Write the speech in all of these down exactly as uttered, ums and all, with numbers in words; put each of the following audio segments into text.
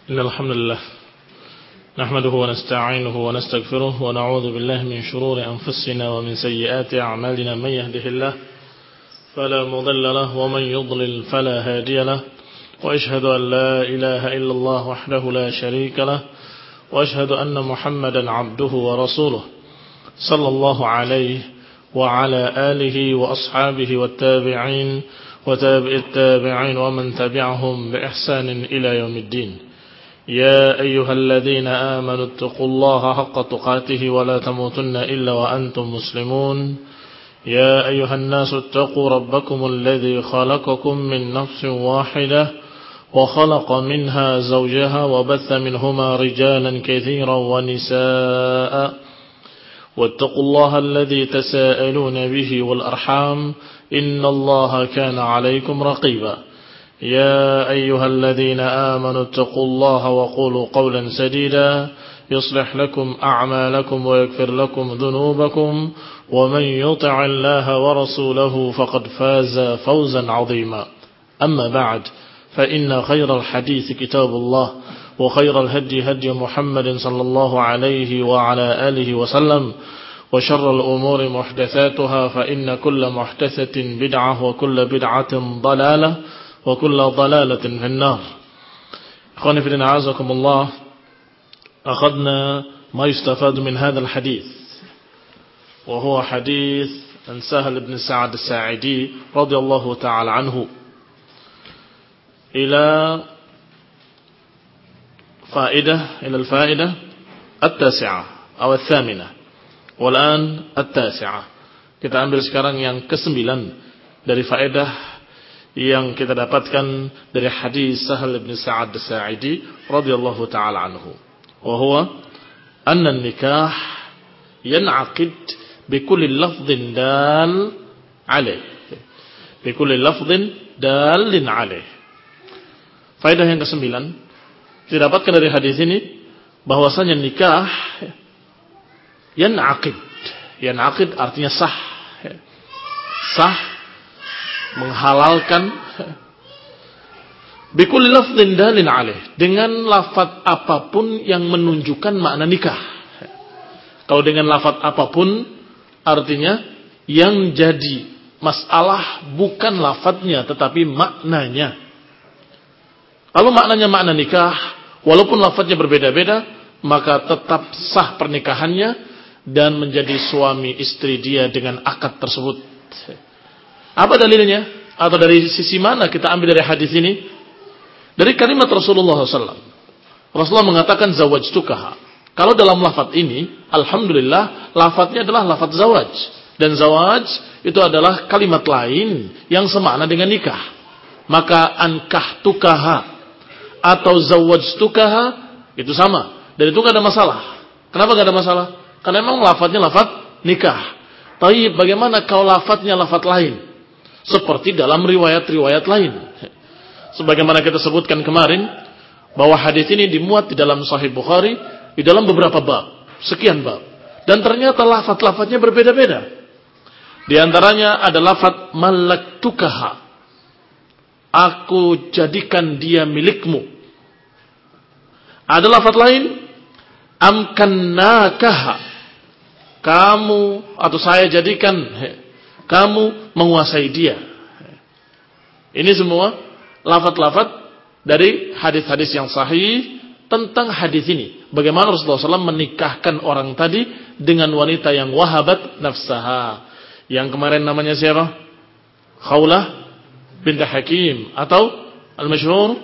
إن الحمد لله نحمده ونستعينه ونستغفره ونعوذ بالله من شرور أنفسنا ومن سيئات أعمالنا. من يهده الله فلا مضل له ومن يضلل فلا هادي له، وأشهد أن لا إله إلا الله وحده لا شريك له، وأشهد أن محمدا عبده ورسوله صلى الله عليه وعلى آله وأصحابه والتابعين وتابع التابعين ومن تبعهم بإحسان إلى يوم الدين. يا أيها الذين آمنوا اتقوا الله حق تقاته ولا تموتن إلا وأنتم مسلمون. يا أيها الناس اتقوا ربكم الذي خلقكم من نفس واحدة وخلق منها زوجها وبث منهما رجالا كثيرا ونساء، واتقوا الله الذي تساءلون به والأرحام إن الله كان عليكم رقيبا. يا أيها الذين آمنوا اتقوا الله وقولوا قولا سديدا يصلح لكم أعمالكم ويغفر لكم ذنوبكم، ومن يطع الله ورسوله فقد فاز فوزا عظيما. أما بعد، فإن خير الحديث كتاب الله، وخير الهدي هدي محمد صلى الله عليه وعلى آله وسلم، وشر الأمور محدثاتها، فإن كل محدثة بدعة وكل بدعة ضلالة وكل ضلالة في النار. أخواني في الدين أعزكم الله، أخذنا ما يستفاد من هذا الحديث، وهو حديث عن سهل بن سعد الساعدي رضي الله تعالى عنه، إلى فائدة إلى الفائدة التاسعة أو الثامنة، والآن التاسعة. Kita ambil sekarang yang kesembilan dari faedah yang kita dapatkan dari hadis Sahal bin Sa'ad as-Sa'idi radhiyallahu ta'ala anhu, wa huwa anna an-nikah yan'aqid bi kulli lafdhin dal alayh, bi kulli lafdhin dalin alayh. Faedah yang kesembilan didapatkan dari hadis ini bahwasanya nikah yan'aqid, yan'aqid artinya sah, sah, menghalalkan bikulli lafdhin dalin alaih, dengan lafaz apapun yang menunjukkan makna nikah. Kalau dengan lafaz apapun artinya yang jadi masalah bukan lafaznya tetapi maknanya. Kalau maknanya makna nikah, walaupun lafaznya berbeda-beda, maka tetap sah pernikahannya dan menjadi suami istri dia dengan akad tersebut. Apa dalilnya? Atau dari sisi mana kita ambil dari hadis ini? Dari kalimat Rasulullah shallallahu alaihi wasallam. Rasulullah mengatakan zawajtukaha. Kalau dalam lafaz ini, alhamdulillah, lafaznya adalah lafaz zawaj. Dan zawaj itu adalah kalimat lain yang semakna dengan nikah. Maka ankahtukaha atau zawajtukaha itu sama. Dan itu gak ada masalah. Kenapa gak ada masalah? Karena memang lafaznya lafaz nikah. Tapi bagaimana kalau lafaznya lafaz lain? Seperti dalam riwayat-riwayat lain. Sebagaimana kita sebutkan kemarin, bahwa hadis ini dimuat di dalam Sahih Bukhari, di dalam beberapa bab, sekian bab. Dan ternyata lafaz-lafaznya berbeda-beda. Di antaranya ada lafaz malaktukaha, aku jadikan dia milikmu. Ada lafaz lain, amkannakaha, kamu atau saya jadikan kamu menguasai dia. Ini semua lafaz-lafaz dari hadis-hadis yang sahih tentang hadis ini. Bagaimana Rasulullah shallallahu alaihi wasallam menikahkan orang tadi dengan wanita yang wahabat nafsaha. Yang kemarin namanya siapa? Khawlah bint Hakim atau al-masyhur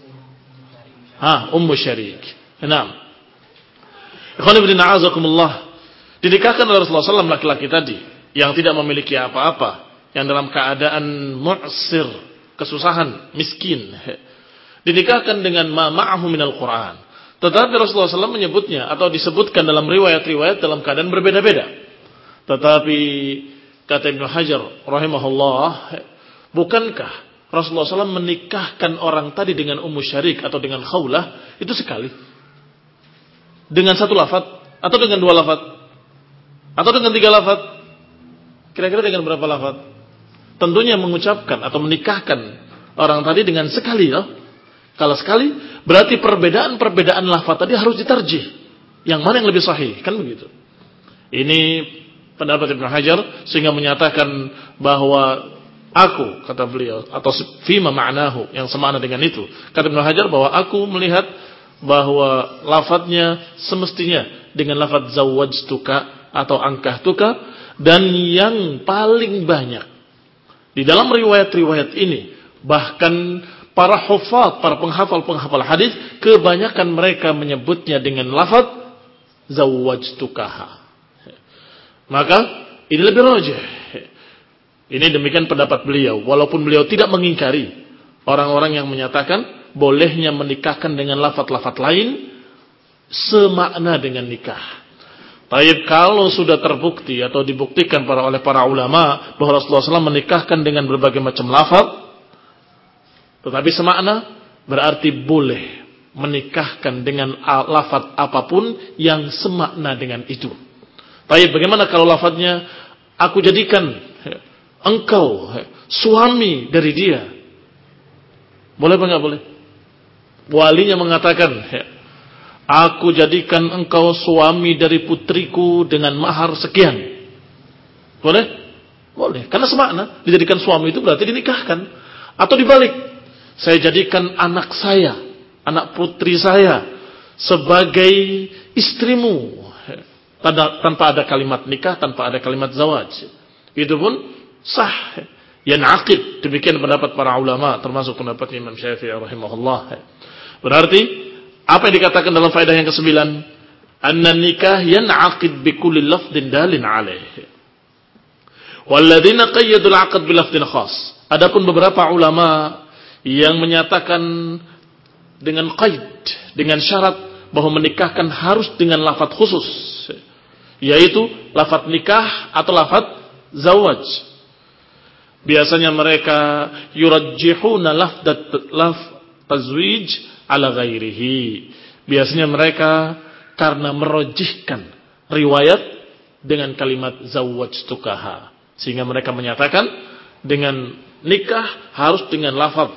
ha Ummu Syarik. Naam. Ikhwan fillah a'azakumullah. Dinikahkan oleh Rasulullah shallallahu alaihi wasallam laki-laki tadi yang tidak memiliki apa-apa, yang dalam keadaan mu'sir, kesusahan, miskin, dinikahkan dengan ma ma'ahu minal Quran. Tetapi Rasulullah shallallahu alaihi wasallam menyebutnya atau disebutkan dalam riwayat-riwayat dalam keadaan berbeda-beda. Tetapi kata Ibnu Hajar rahimahullah, bukankah Rasulullah shallallahu alaihi wasallam menikahkan orang tadi dengan Ummu Syarik atau dengan Khawlah itu sekali? Dengan satu lafaz atau dengan dua lafaz atau dengan tiga lafaz? Kira-kira dengan berapa lafaz? Tentunya mengucapkan atau menikahkan orang tadi dengan sekali, loh. Kalau sekali, Berarti perbedaan-perbedaan lafaz tadi harus ditarjih. Yang mana yang lebih sahih, kan begitu. Ini pendapat Ibnu Hajar sehingga menyatakan bahwa aku, kata beliau, atau fima ma'nahu, yang semakna dengan itu. Kata Ibnu Hajar bahwa aku melihat bahwa lafadznya semestinya dengan lafadz zawwajtuka atau ankahtuka, dan yang paling banyak di dalam riwayat-riwayat ini, bahkan para hufaz, para penghafal-penghafal hadis, kebanyakan mereka menyebutnya dengan lafadz zawwajtukaha. Maka ini lebih rajih. Ini demikian pendapat beliau, walaupun beliau tidak mengingkari orang-orang yang menyatakan bolehnya menikahkan dengan lafaz-lafaz lain semakna dengan nikah. Tapi kalau sudah terbukti atau dibuktikan para oleh para ulama bahwa Rasulullah shallallahu alaihi wasallam menikahkan dengan berbagai macam lafaz, tetapi semakna, berarti boleh menikahkan dengan lafaz apapun yang semakna dengan itu. Tapi bagaimana kalau lafaznya aku jadikan engkau suami dari dia? Boleh apa enggak boleh? Walinya mengatakan, aku jadikan engkau suami dari putriku dengan mahar sekian. Boleh? Boleh. Karena semakna, dijadikan suami itu berarti dinikahkan. Atau dibalik, saya jadikan anak saya, anak putri saya sebagai istrimu, tanpa ada kalimat nikah, tanpa ada kalimat zawaj. Itu pun sah. Yan'aqid, demikian pendapat para ulama, termasuk pendapat Imam Syafi'i rahimahullah. Berarti apa yang dikatakan dalam faedah yang kesembilan? Anna nikah yan'aqid bi kulli lafdin dalin alaih. Walladzina qayyadul 'aqd bi lafdin khas. Adapun beberapa ulama yang menyatakan dengan qaid, dengan syarat bahwa menikahkan harus dengan lafaz khusus, yaitu lafaz nikah atau lafaz zawaj. Biasanya mereka yurajjihuna lafdat laf tazwij ala ghairihi. Biasanya mereka karena merojihkan riwayat dengan kalimat zawwajtukaha, sehingga mereka menyatakan dengan nikah harus dengan lafaz.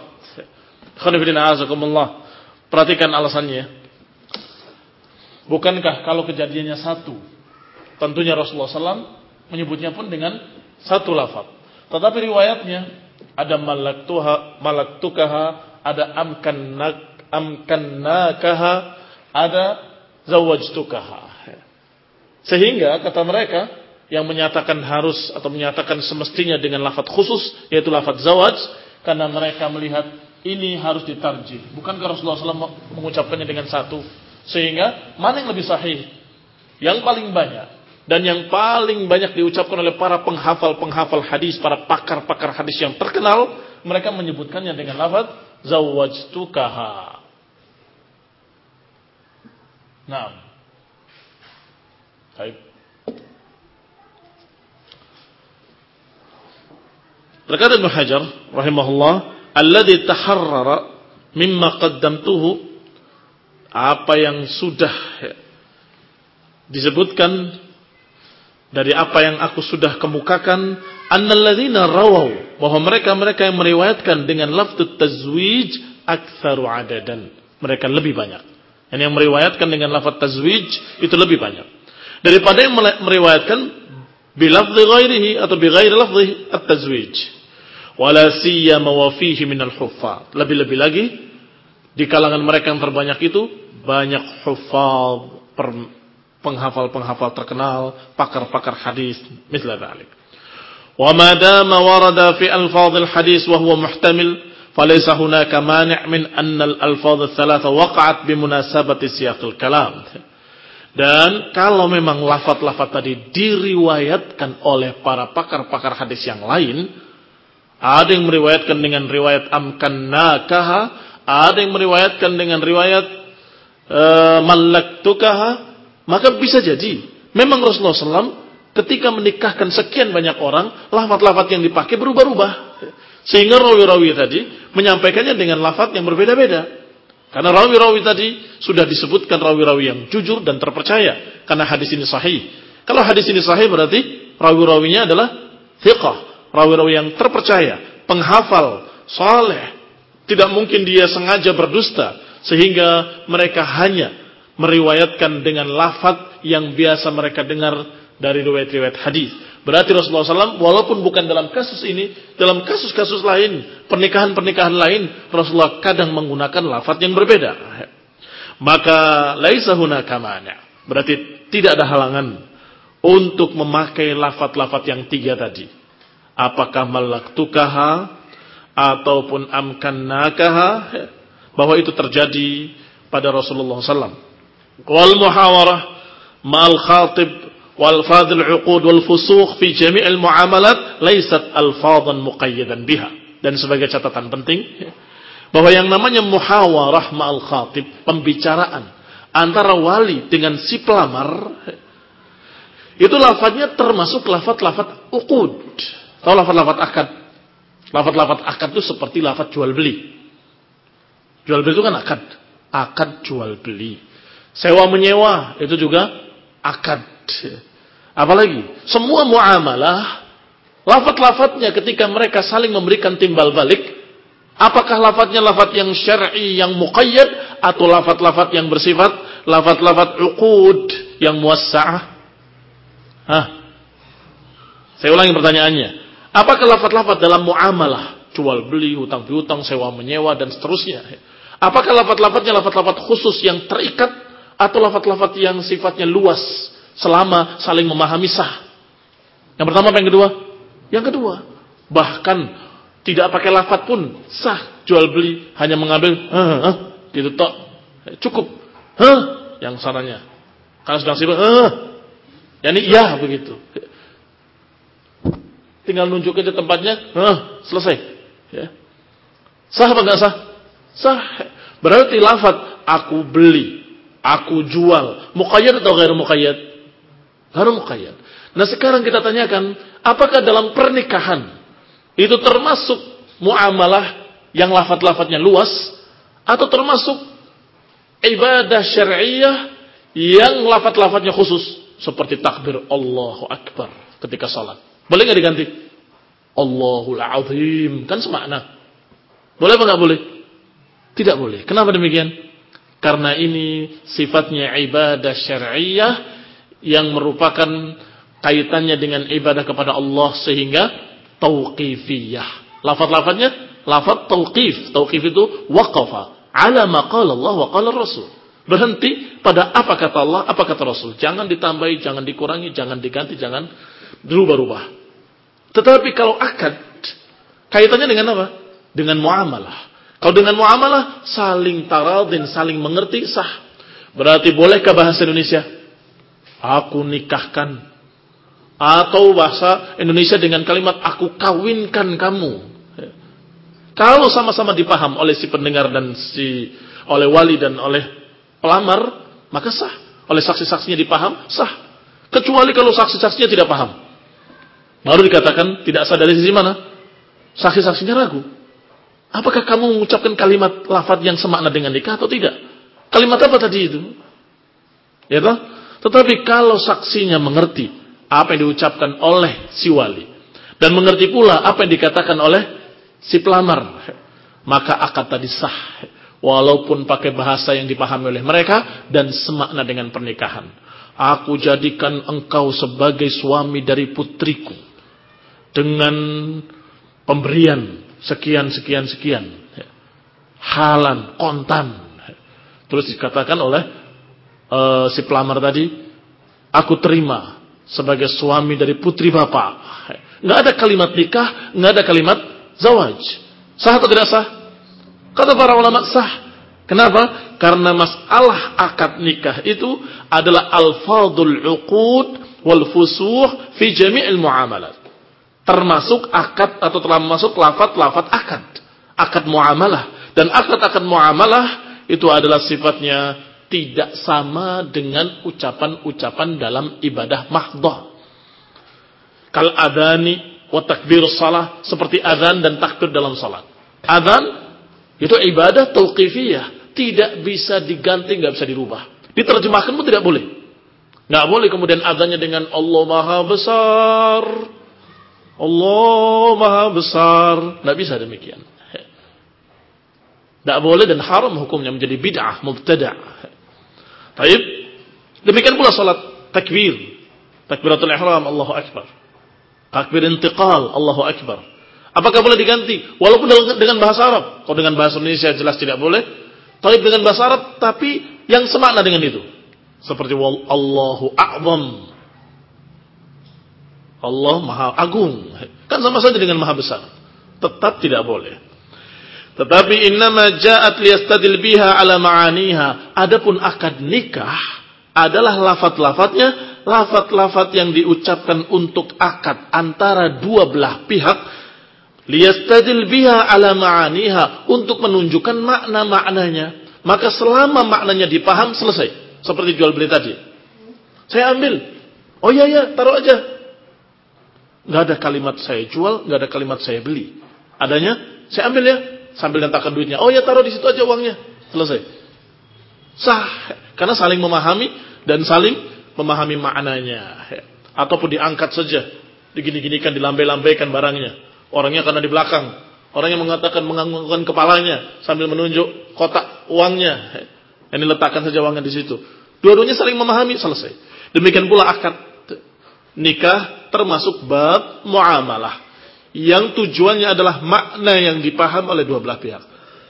Perhatikan alasannya. Bukankah kalau kejadiannya satu, tentunya Rasulullah shallallahu alaihi wasallam menyebutnya pun dengan satu lafaz. Tetapi riwayatnya ada malaktuha, malaktukaha, ada amkannak, amkannakaha, ada zawajtukaha. Sehingga kata mereka yang menyatakan harus atau menyatakan semestinya dengan lafaz khusus, yaitu lafaz zawaj, karena mereka melihat ini harus ditarjih. Bukankah Rasulullah shallallahu alaihi wasallam mengucapkannya dengan satu? Sehingga mana yang lebih sahih? Yang paling banyak dan yang paling banyak diucapkan oleh para penghafal-penghafal hadis, para pakar-pakar hadis yang terkenal, mereka menyebutkannya dengan lafaz zawajtukaha. Naam. Baik. Berkata Ibnu Hajar rahimahullah, alladzi taharrara mimma qaddamtuhu, apa yang sudah disebutkan dari apa yang aku sudah kemukakan, annalladzina rawaw, bahwa mereka-mereka yang meriwayatkan dengan lafdz tazwij aktsaru adadan, mereka lebih banyak. Dan yang meriwayatkan dengan lafaz tazwij itu lebih banyak daripada yang meriwayatkan bilafdhi ghairihi atau bighairi lafdhi at-tazwij. Wala siyama wa fihi minal huffaz. Lebih-lebih lagi di kalangan mereka yang terbanyak itu banyak huffaz, penghafal-penghafal terkenal, pakar-pakar hadis, misal dzalik. Wa ma dama warada fi alfadhil hadis wa huwa muhtamil, falaysa hunaka mani' min anna al-alfadh ats-tsalatsa waqa'at bi munasabati siyaqil kalam. Dan kalau memang lafaz-lafaz tadi diriwayatkan oleh para pakar-pakar hadis yang lain, ada yang meriwayatkan dengan riwayat amkannakaha, ada yang meriwayatkan dengan riwayat uh, malaktukaha, maka bisa jadi memang Rasulullah shallallahu alaihi wasallam ketika menikahkan sekian banyak orang, lafaz-lafaz yang dipakai berubah-ubah, sehingga rawi-rawi tadi menyampaikannya dengan lafaz yang berbeda-beda. Karena rawi-rawi tadi sudah disebutkan rawi-rawi yang jujur dan terpercaya, karena hadis ini sahih. Kalau hadis ini sahih berarti rawi-rawinya adalah thiqah, rawi-rawi yang terpercaya, penghafal, saleh. Tidak mungkin dia sengaja berdusta, Sehingga mereka hanya meriwayatkan dengan lafaz yang biasa mereka dengar dari riwayat-riwayat hadis. Berarti Rasulullah shallallahu alaihi wasallam walaupun bukan dalam kasus ini, dalam kasus-kasus lain, pernikahan-pernikahan lain, Rasulullah kadang menggunakan lafaz yang berbeda. Maka laisa hunaka mani'. Berarti tidak ada halangan untuk memakai lafaz-lafaz yang tiga tadi. Apakah malaktukaha ataupun amkannakaha, bahwa itu terjadi pada Rasulullah shallallahu alaihi wasallam. Wal muhawarah ma'al khatib wal fadil uqud wal fusukh fi jami' al muamalat laysat alfadan muqayyadan biha. Dan sebagai catatan penting, bahwa yang namanya muhawarah ma'al khatib, pembicaraan antara wali dengan si pelamar, itu lafadznya termasuk lafadz-lafadz uqud. Tahu lafadz-lafadz akad? Lafadz-lafadz akad itu seperti lafadz jual beli. Jual beli itu kan akad. Akad jual beli. Sewa menyewa itu juga akad. Apalagi semua muamalah, lafadz-lafadznya ketika mereka saling memberikan timbal balik, apakah lafadznya lafadz yang syar'i yang muqayyad atau lafadz-lafadz yang bersifat lafadz-lafadz uqud yang muwassa'ah? Hah? Saya ulangi pertanyaannya. Apakah lafadz-lafadz dalam muamalah, jual beli, hutang piutang, sewa menyewa dan seterusnya, apakah lafadz-lafadznya lafadz-lafadz khusus yang terikat atau lafadz-lafadz yang sifatnya luas selama saling memahami sah? Yang pertama apa yang kedua? Yang kedua. Bahkan tidak pakai lafadz pun sah jual beli, hanya mengambil eh, eh, gitu tok. Cukup. Hah? Yang sananya. Kalau sedang sibuk, eh. Yani iya begitu. Tinggal nunjukin di tempatnya, eh, selesai. Ya. Sah apa enggak sah? Sah. Berarti lafadz aku beli, aku jual, muqayyad atau ghairu muqayyad? Ghairu muqayyad. Nah, sekarang kita tanyakan, apakah dalam pernikahan itu termasuk muamalah yang lafadz-lafadznya luas atau termasuk ibadah syar'iyyah yang lafadz-lafadznya khusus seperti takbir Allahu Akbar ketika salat? Boleh enggak diganti? Allahul Azim, kan semakna. Boleh apa enggak boleh? Tidak boleh. Kenapa demikian? Karena ini sifatnya ibadah syar'iyyah yang merupakan kaitannya dengan ibadah kepada Allah sehingga tauqifiyah. Lafaz-lafaznya lafaz tauqif. Tauqif itu waqafa ala ma qala Allah wa qala Rasul. Berhenti pada apa kata Allah, apa kata Rasul. Jangan ditambahi, jangan dikurangi, jangan diganti, jangan dirubah-rubah. Tetapi kalau akad, kaitannya dengan apa? Dengan muamalah. Kalau dengan muamalah, saling taradin, saling mengerti, sah. Berarti bolehkah bahasa Indonesia? Aku nikahkan. Atau bahasa Indonesia dengan kalimat aku kawinkan kamu. Kalau sama-sama dipaham oleh si pendengar dan si oleh wali dan oleh pelamar, maka sah. Oleh saksi-saksinya dipaham, sah. Kecuali kalau saksi-saksinya tidak paham. Baru dikatakan tidak sah dari sisi mana? Saksi-saksinya ragu. Apakah kamu mengucapkan kalimat lafaz yang semakna dengan nikah atau tidak? Kalimat apa tadi itu? Ya toh? Tetapi kalau saksinya mengerti apa yang diucapkan oleh si wali dan mengerti pula apa yang dikatakan oleh si pelamar, maka akad tadi sah walaupun pakai bahasa yang dipahami oleh mereka dan semakna dengan pernikahan. Aku jadikan engkau sebagai suami dari putriku dengan pemberian sekian, sekian, sekian. Halan, kontan. Terus dikatakan oleh uh, si pelamar tadi, aku terima sebagai suami dari putri bapak. Nggak ada kalimat nikah, nggak ada kalimat zawaj. Sah atau tidak sah? Kata para ulama sah. Kenapa? Karena masalah akad nikah itu adalah al-fadul uqud wal fusuh fi jami'il muamalat. Termasuk akad atau termasuk lafaz-lafaz akad. Akad muamalah. Dan akad-akad muamalah itu adalah sifatnya tidak sama dengan ucapan-ucapan dalam ibadah mahdhah. Kal adani wa takbirus salah, seperti adzan dan takbir dalam salat. Adzan itu ibadah tauqifiyah, tidak bisa diganti, nggak bisa dirubah. Diterjemahkan pun tidak boleh. Nggak boleh kemudian adzannya dengan Allah Maha Besar. Allah Maha Besar. Nggak bisa demikian. Tidak boleh dan haram hukumnya, menjadi bid'ah, mubtada'. Baik. Demikian pula salat takbir. Takbiratul ihram, Allahu Akbar. Takbir intiqal, Allahu Akbar. Apakah boleh diganti? Walaupun dengan bahasa Arab. Kalau dengan bahasa Indonesia jelas tidak boleh. Tapi dengan bahasa Arab, tapi yang semakna dengan itu. Seperti Allahu A'zam. Allah Maha Agung. Kan sama saja dengan Maha Besar. Tetap tidak boleh. Tetapi innama ja'at liyastadil biha ala ma'aniha. Adapun akad nikah adalah lafaz-lafaznya, lafaz-lafaz yang diucapkan untuk akad antara dua belah pihak, liyastadil biha ala ma'aniha, untuk menunjukkan makna-maknanya. Maka selama maknanya dipaham, selesai. Seperti jual beli tadi. Saya ambil. Oh iya ya, taruh aja. Enggak ada kalimat saya jual, enggak ada kalimat saya beli. Adanya, saya ambil ya. Sambil letakkan duitnya. Oh ya, taruh di situ aja uangnya. Selesai. Sah. Karena saling memahami dan saling memahami maknanya. Ataupun diangkat saja. Digini-ginikan, dilambai-lambaikan barangnya. Orangnya karena di belakang. Orangnya mengatakan menganggukkan kepalanya sambil menunjuk kotak uangnya. Ini letakkan saja uangnya di situ. Dua-duanya saling memahami, selesai. Demikian pula akad nikah termasuk bab muamalah. Yang tujuannya adalah makna yang dipaham oleh dua belah pihak.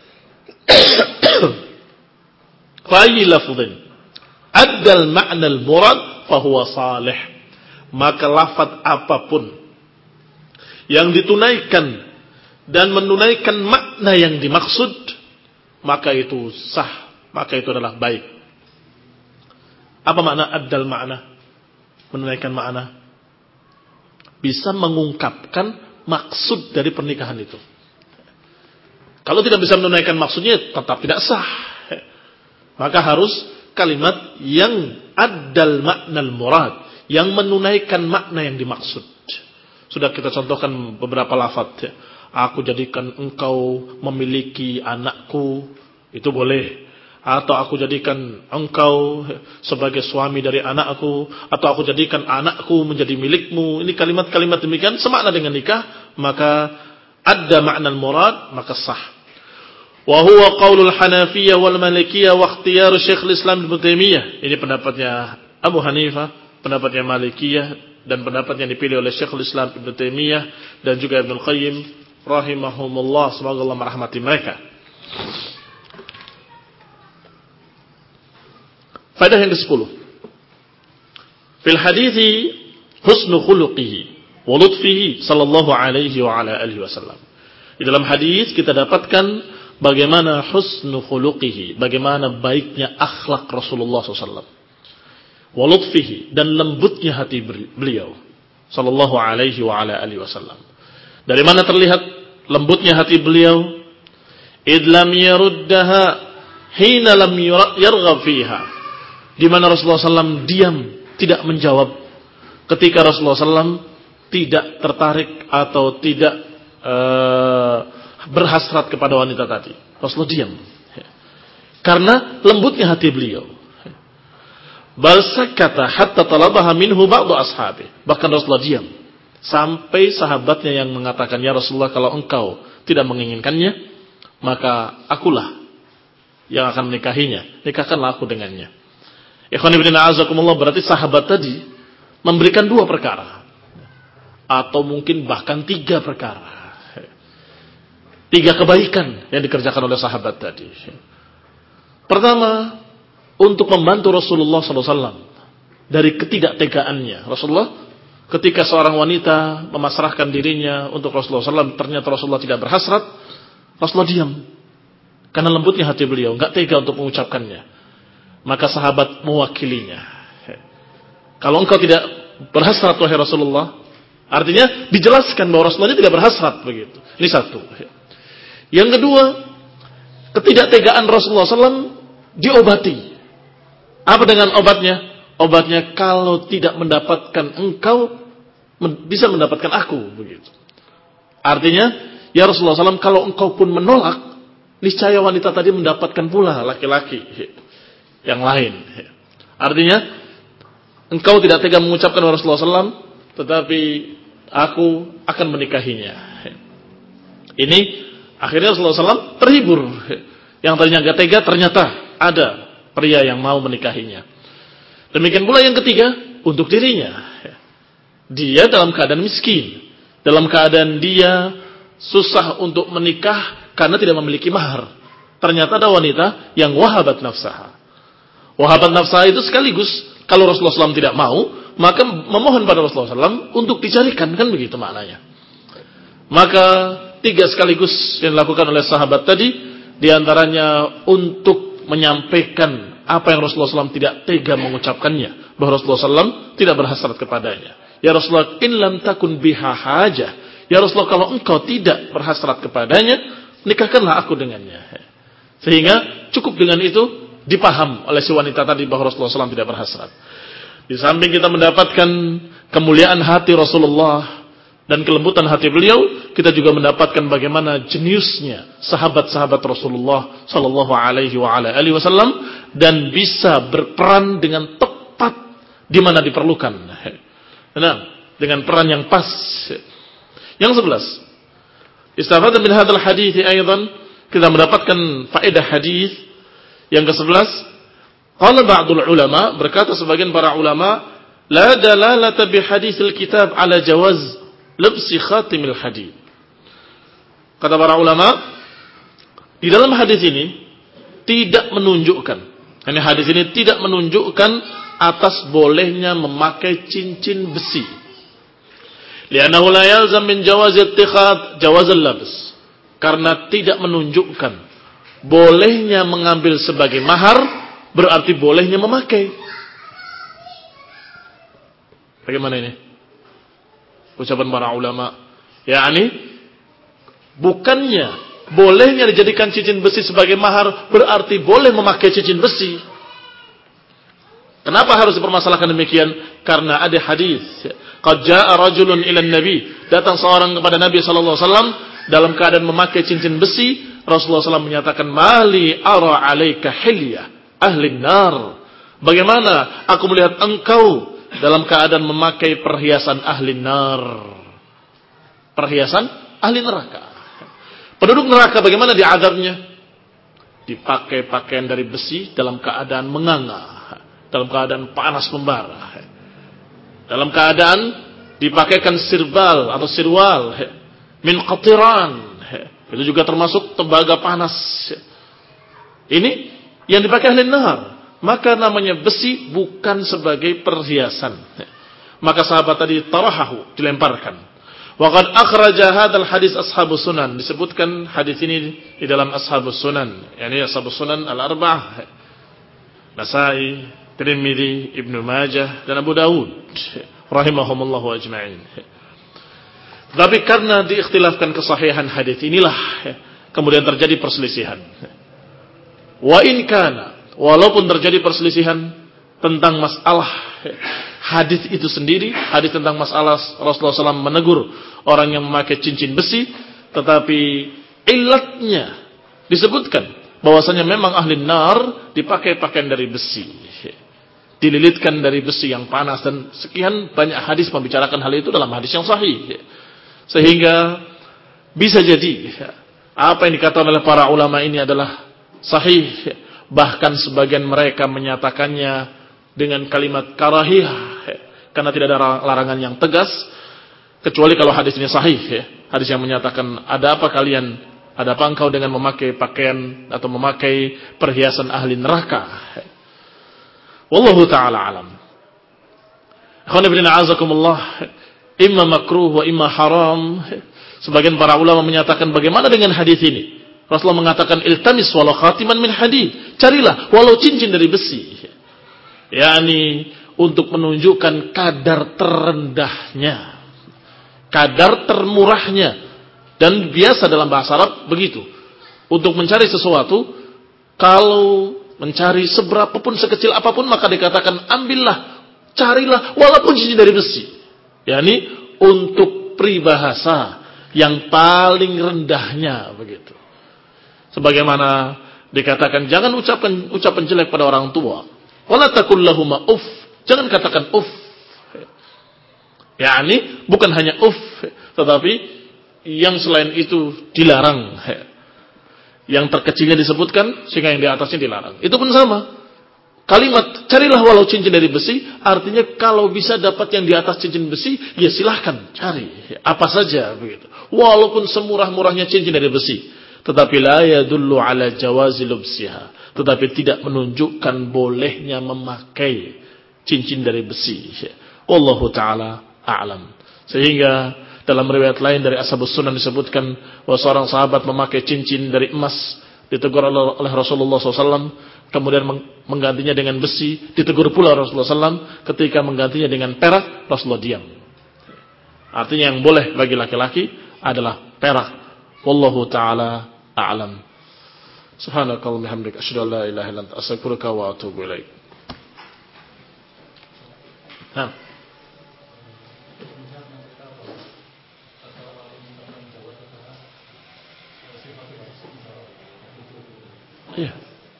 Fa'yi lafdhin addal ma'na al-murad fahuwa salih. Maka lafaz apapun yang ditunaikan dan menunaikan makna yang dimaksud, maka itu sah, maka itu adalah baik. Apa makna addal makna? Menunaikan makna. Bisa mengungkapkan maksud dari pernikahan itu. Kalau tidak bisa menunaikan maksudnya, tetap tidak sah. Maka harus kalimat yang addal maknal murad, yang menunaikan makna yang dimaksud. Sudah kita contohkan beberapa lafaz. Aku jadikan engkau memiliki anakku, itu boleh. Atau aku jadikan engkau sebagai suami dari anakku, atau aku jadikan anakku menjadi milikmu. Ini kalimat-kalimat demikian semakna dengan nikah, maka ada makna murad, maka sah. Wa huwa qaulul Hanafiyah wal Malikiyah wa ikhtiyar Syekhul Islam Ibnu Taimiyah. Ini pendapatnya Abu Hanifah, pendapatnya Malikiyah, dan pendapat yang dipilih oleh Syekhul Islam Ibnu Taimiyah dan juga Ibnu Qayyim rahimahumullah, semoga Allah merahmati mereka. Faedah yang kesepuluh. Fil hadithi husnu khuluqihi wa lutfihi sallallahu alaihi wa ala alihi wasallam. Di dalam hadis kita dapatkan bagaimana husnu khuluqihi, bagaimana baiknya akhlak Rasulullah sallallahu alaihi wasallam. Wa lutfihi, dan lembutnya hati beliau sallallahu alaihi wa ala alihi wasallam. Dari mana terlihat lembutnya hati beliau? Id lam yaruddaha hina lam yarghab fiha. Di mana Rasulullah sallallahu alaihi wasallam diam, tidak menjawab ketika Rasulullah sallallahu alaihi wasallam tidak tertarik atau tidak uh, berhasrat kepada wanita tadi. Rasulullah diam. Karena lembutnya hati beliau. Bal sakata hatta talabaha minhu ba'du ashabi. Bahkan Rasulullah diam sampai sahabatnya yang mengatakan, ya Rasulullah, kalau engkau tidak menginginkannya, maka akulah yang akan menikahinya. Nikahkanlah aku dengannya. Ikhwan ibn a'azakumullah, berarti sahabat tadi memberikan dua perkara. Atau mungkin bahkan tiga perkara. Tiga kebaikan yang dikerjakan oleh sahabat tadi. Pertama, untuk membantu Rasulullah sallallahu alaihi wasallam dari ketidaktegaannya. Rasulullah ketika seorang wanita memasrahkan dirinya untuk Rasulullah sallallahu alaihi wasallam, ternyata Rasulullah tidak berhasrat, Rasulullah diam. Karena lembutnya hati beliau, enggak tega untuk mengucapkannya. Maka sahabat mewakilinya. Kalau engkau tidak berhasrat wahai Rasulullah, artinya dijelaskan bahwa Rasulullah tidak berhasrat begitu. Ini satu. Yang kedua, ketidaktegaan Rasulullah sallallahu alaihi wasallam diobati. Apa dengan obatnya? Obatnya, kalau tidak mendapatkan engkau, bisa mendapatkan aku begitu. Artinya, ya Rasulullah sallallahu alaihi wasallam, kalau engkau pun menolak, niscaya wanita tadi mendapatkan pula laki-laki yang lain. Artinya, engkau tidak tega mengucapkan Rasulullah sallallahu alaihi wasallam, tetapi aku akan menikahinya. Ini akhirnya Rasulullah sallallahu alaihi wasallam terhibur. Yang tadinya gak tega, ternyata ada pria yang mau menikahinya. Demikian pula yang ketiga, untuk dirinya. Dia dalam keadaan miskin. Dalam keadaan dia susah untuk menikah karena tidak memiliki mahar. Ternyata ada wanita yang wahabat nafsaha. Wahabat nafsaha itu sekaligus, kalau Rasulullah shallallahu alaihi wasallam tidak mau, maka memohon pada Rasulullah shallallahu alaihi wasallam untuk dicarikan. Kan begitu maknanya. Maka tiga sekaligus yang dilakukan oleh sahabat tadi, diantaranya untuk menyampaikan apa yang Rasulullah shallallahu alaihi wasallam tidak tega mengucapkannya, bahwa Rasulullah shallallahu alaihi wasallam tidak berhasrat kepadanya. Ya Rasulullah, in lam takun biha hajah. Ya Rasulullah, kalau engkau tidak berhasrat kepadanya, nikahkanlah aku dengannya. Sehingga cukup dengan itu dipaham oleh si wanita tadi bahwa Rasulullah shallallahu alaihi wasallam tidak berhasrat. Di samping kita mendapatkan kemuliaan hati Rasulullah dan kelembutan hati beliau, kita juga mendapatkan bagaimana jeniusnya sahabat-sahabat Rasulullah sallallahu alaihi wasallam dan bisa berperan dengan tepat di mana diperlukan. Nah, dengan peran yang pas. Yang sebelas, istafada min hadzal hadits aidan, kita mendapatkan faedah hadis yang kesebelas. Qala ba'dul ulama, berkata sebagian para ulama, la dalalata bi haditsil kitab ala jawaz labsi khatimil hadid. Kata para ulama, di dalam hadis ini tidak menunjukkan, ini hadis ini tidak menunjukkan atas bolehnya memakai cincin besi. Li'annahu la yalzam min jawaz ittikhad jawaz al-labs. Karena tidak menunjukkan bolehnya mengambil sebagai mahar berarti bolehnya memakai. Bagaimana ini? Ucapan para ulama, yakni bukannya bolehnya dijadikan cincin besi sebagai mahar berarti boleh memakai cincin besi. Kenapa harus dipermasalahkan demikian? Karena ada hadis, qad jaa rajulun ila nabi, datang seorang kepada Nabi sallallahu alaihi wasallam dalam keadaan memakai cincin besi. Rasulullah sallallahu alaihi wasallam menyatakan, mali ara alaika hilyah ahli nar. Bagaimana aku melihat engkau dalam keadaan memakai perhiasan ahli nar, perhiasan ahli neraka. Penduduk neraka bagaimana diazabnya? Dipakai pakaian dari besi dalam keadaan menganga, dalam keadaan panas membara, dalam keadaan dipakaikan sirbal atau sirwal min qatiran, itu juga termasuk tembaga panas. Ini yang dipakai ahli nar, maka namanya besi bukan sebagai perhiasan. Maka sahabat tadi tarahahu, dilemparkan. Waqad akhraja hadzal hadis ashabus sunan, disebutkan hadis ini di dalam ashabus sunan, yakni ashabus sunan al-arba'ah, Nasai, Tirmidzi, Ibnu Majah dan Abu Dawud rahimahumullahu ajma'in. Tapi karena diikhtilafkan kesahihan hadis inilah kemudian terjadi perselisihan. Wa in kana, walaupun terjadi perselisihan tentang masalah hadis itu sendiri, hadis tentang masalah Rasulullah sallallahu alaihi wasallam menegur orang yang memakai cincin besi, tetapi ilatnya disebutkan bahwasanya memang ahli nar dipakai pakaian dari besi, dililitkan dari besi yang panas, dan sekian banyak hadis membicarakan hal itu dalam hadis yang sahih. Sehingga bisa jadi apa yang dikatakan oleh para ulama ini adalah sahih, bahkan sebagian mereka menyatakannya dengan kalimat karahiyah, karena tidak ada larangan yang tegas, kecuali kalau hadis ini sahih, hadis yang menyatakan ada apa kalian, ada apa engkau dengan memakai pakaian atau memakai perhiasan ahli neraka. Wallahu ta'ala alam. Akhwan ibn a'azakumullah, imma makruh wa imma haram. Sebagian para ulama menyatakan bagaimana dengan hadis ini? Rasulullah mengatakan iltamis walau khatiman min hadid, carilah walau cincin dari besi. yakni untuk menunjukkan kadar terendahnya, kadar termurahnya. Dan biasa dalam bahasa Arab begitu. Untuk mencari sesuatu, kalau mencari seberapapun, sekecil apapun, maka dikatakan ambillah, carilah walaupun cincin dari besi. yakni untuk peribahasa yang paling rendahnya begitu. Sebagaimana dikatakan jangan ucapkan ucapan jelek pada orang tua. Wala taqul lahuma uff. Jangan katakan uff. yakni bukan hanya uff, tetapi yang selain itu dilarang. Yang terkecilnya disebutkan, sehingga yang di atasnya dilarang. Itu pun sama. Kalimat, carilah walau cincin dari besi, artinya kalau bisa dapat yang di atas cincin besi, ya silahkan cari. Apa saja, begitu. Walaupun semurah-murahnya cincin dari besi. Tetapi la yadullu ala jawazi lubsiha. Tetapi tidak menunjukkan bolehnya memakai cincin dari besi. Wallahu ta'ala a'lam. Sehingga dalam riwayat lain dari Ashabus Sunan disebutkan bahwa seorang sahabat memakai cincin dari emas, ditegur oleh Rasulullah shallallahu alaihi wasallam, kemudian menggantinya dengan besi, ditegur pula Rasulullah shallallahu alaihi wasallam, ketika menggantinya dengan perak, Rasulullah diam. Artinya yang boleh bagi laki-laki adalah perak. Wallahu ta'ala a'lam. Subhanakallahumma hamdika asyhadu an la ilaha illa anta astaghfiruka wa atubu ilaik. Nah. Iya.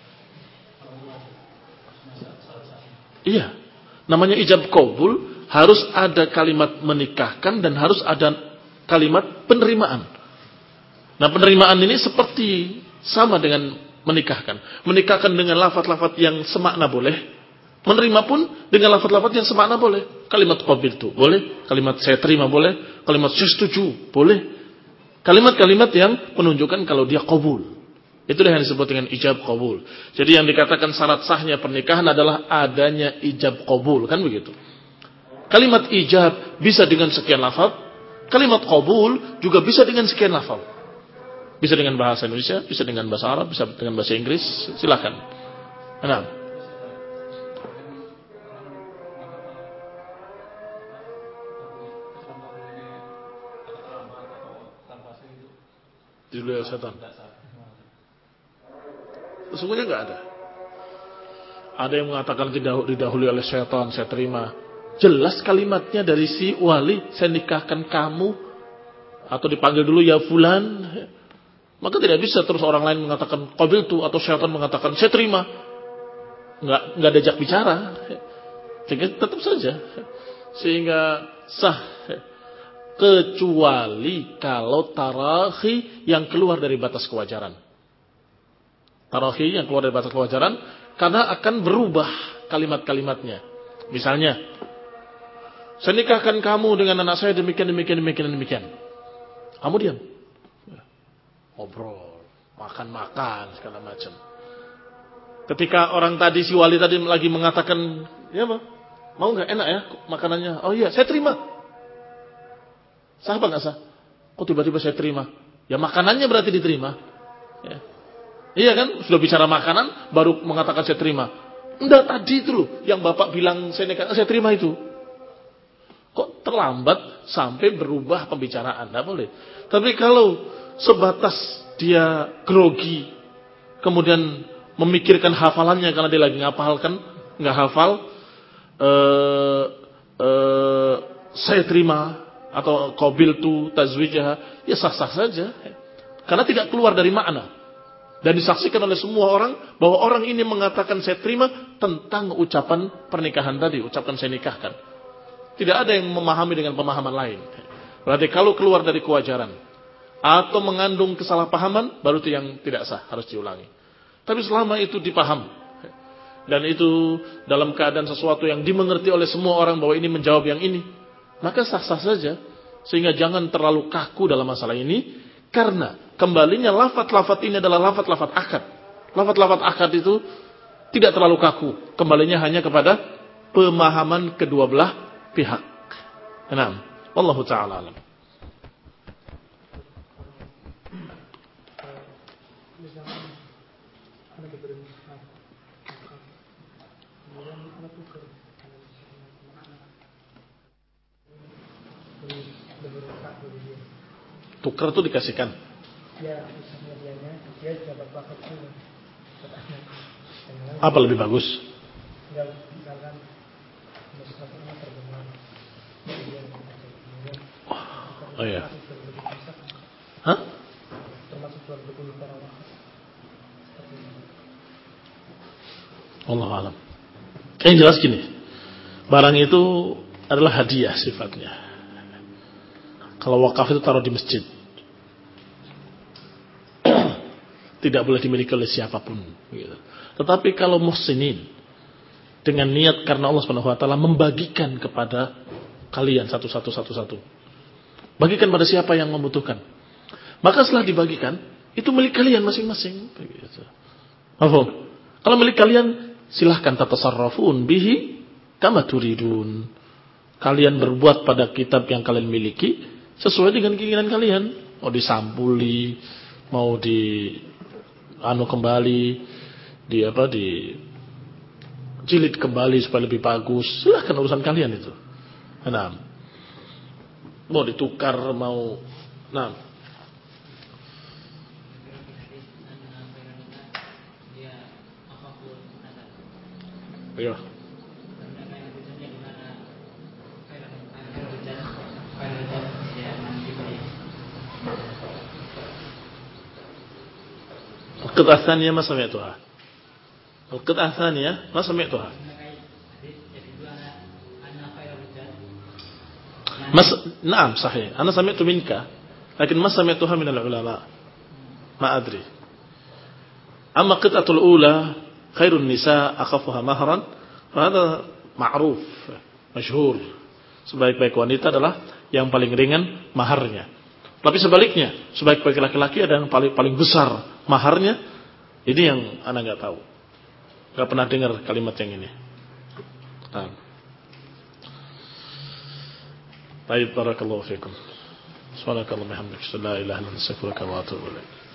Iya. Namanya ijab qabul, harus ada kalimat menikahkan dan harus ada kalimat penerimaan. Nah, penerimaan ini seperti sama dengan menikahkan. Menikahkan dengan lafaz-lafaz yang semakna boleh. Menerima pun dengan lafaz-lafaz yang semakna boleh. Kalimat qabiltu boleh, kalimat saya terima boleh, kalimat saya setuju boleh. Kalimat-kalimat yang menunjukkan kalau dia qabul. Itulah yang disebut dengan ijab qabul. Jadi yang dikatakan syarat sahnya pernikahan adalah adanya ijab qabul, kan begitu. Kalimat ijab bisa dengan sekian lafaz, kalimat qabul juga bisa dengan sekian lafaz. Bisa dengan bahasa Indonesia, bisa dengan bahasa Arab, bisa dengan bahasa Inggris, silakan. Nah. Dulu setan. Sesungguhnya enggak ada. Ada yang mengatakan tidak didahului oleh syaitan, saya terima. Jelas kalimatnya dari si wali, saya nikahkan kamu. Atau dipanggil dulu ya fulan. Maka tidak bisa terus orang lain mengatakan qabiltu atau syaitan mengatakan saya terima. Enggak enggak diajak bicara. Sehingga tetap saja. Sehingga sah. Kecuali kalau tarahi yang keluar dari batas kewajaran. Tarahi yang keluar dari batas kewajaran, karena akan berubah kalimat-kalimatnya. Misalnya, saya nikahkan kamu dengan anak saya demikian, demikian, demikian, demikian. Kamu diam. Ngobrol, makan-makan, segala macam. Ketika orang tadi, si wali tadi lagi mengatakan, ya Pak, mau nggak enak ya makanannya? Oh iya, saya terima. Sah apa nggak sah? Kok tiba-tiba saya terima? Ya makanannya berarti diterima. Ya. Iya kan? Sudah bicara makanan, baru mengatakan saya terima. Enggak, tadi itu loh, yang Bapak bilang saya nikah, saya terima itu. Kok terlambat sampai berubah pembicaraan? Enggak boleh. Tapi kalau sebatas dia grogi, kemudian memikirkan hafalannya karena dia lagi ngapalkan, nggak hafal, ee, ee, saya terima atau qabiltu tazwijah, ya sah-sah saja, karena tidak keluar dari makna. Dan disaksikan oleh semua orang bahwa orang ini mengatakan saya terima tentang ucapan pernikahan tadi, ucapan saya nikahkan. Tidak ada yang memahami dengan pemahaman lain. Berarti kalau keluar dari kewajaran atau mengandung kesalahpahaman, baru itu yang tidak sah, harus diulangi. Tapi selama itu dipaham, dan itu dalam keadaan sesuatu yang dimengerti oleh semua orang bahwa ini menjawab yang ini, maka sah-sah saja. Sehingga jangan terlalu kaku dalam masalah ini, karena kembalinya lafaz-lafaz ini adalah lafaz-lafaz akad. Lafaz-lafaz akad itu tidak terlalu kaku. Kembalinya hanya kepada pemahaman kedua belah pihak. Naam. Wallahu ta'ala alam. Tukar itu dikasihkan. Ya, dia dapat bakat itu. Apa lebih bagus? Oh ya. Hah? Allah alam. Yang jelas gini, barang itu adalah hadiah sifatnya. Kalau wakaf itu taruh di masjid. tidak boleh dimiliki oleh siapapun. Gitu. Tetapi kalau muhsinin, dengan niat karena Allah Subhanahu Wa Taala membagikan kepada kalian satu-satu, satu-satu, bagikan pada siapa yang membutuhkan. Maka setelah dibagikan, itu milik kalian masing-masing. Begitu. Mahfum? Kalau milik kalian, silahkan tatasarrafun bihi kama turidun. Kalian berbuat pada kitab yang kalian miliki sesuai dengan keinginan kalian. Mau disampuli, mau di anu kembali, di apa di jilid kembali supaya lebih bagus. Silahkan urusan kalian itu. Nah, mau ditukar, mau nah. Ayo. القطعة الثانية ما سمعتها القطعة الثانية ما سمعتها مس... نعم صحيح أنا سمعت منك لكن ما سمعتها من العلماء ما أدري أما قطعة الأولى خير النساء أخفها مهرا فهذا معروف مشهور. Sebaik-baik wanita adalah yang paling ringan maharnya. Tapi sebaliknya, sebaik-baik laki-laki ada yang paling paling besar maharnya. Ini yang anak nggak tahu, nggak pernah dengar kalimat yang ini. Nah. Baik, barakallahu fiikum. Subhanakallahumma wa bihamdika, la ilaha illa anta, astaghfiruka wa atubu ilaik.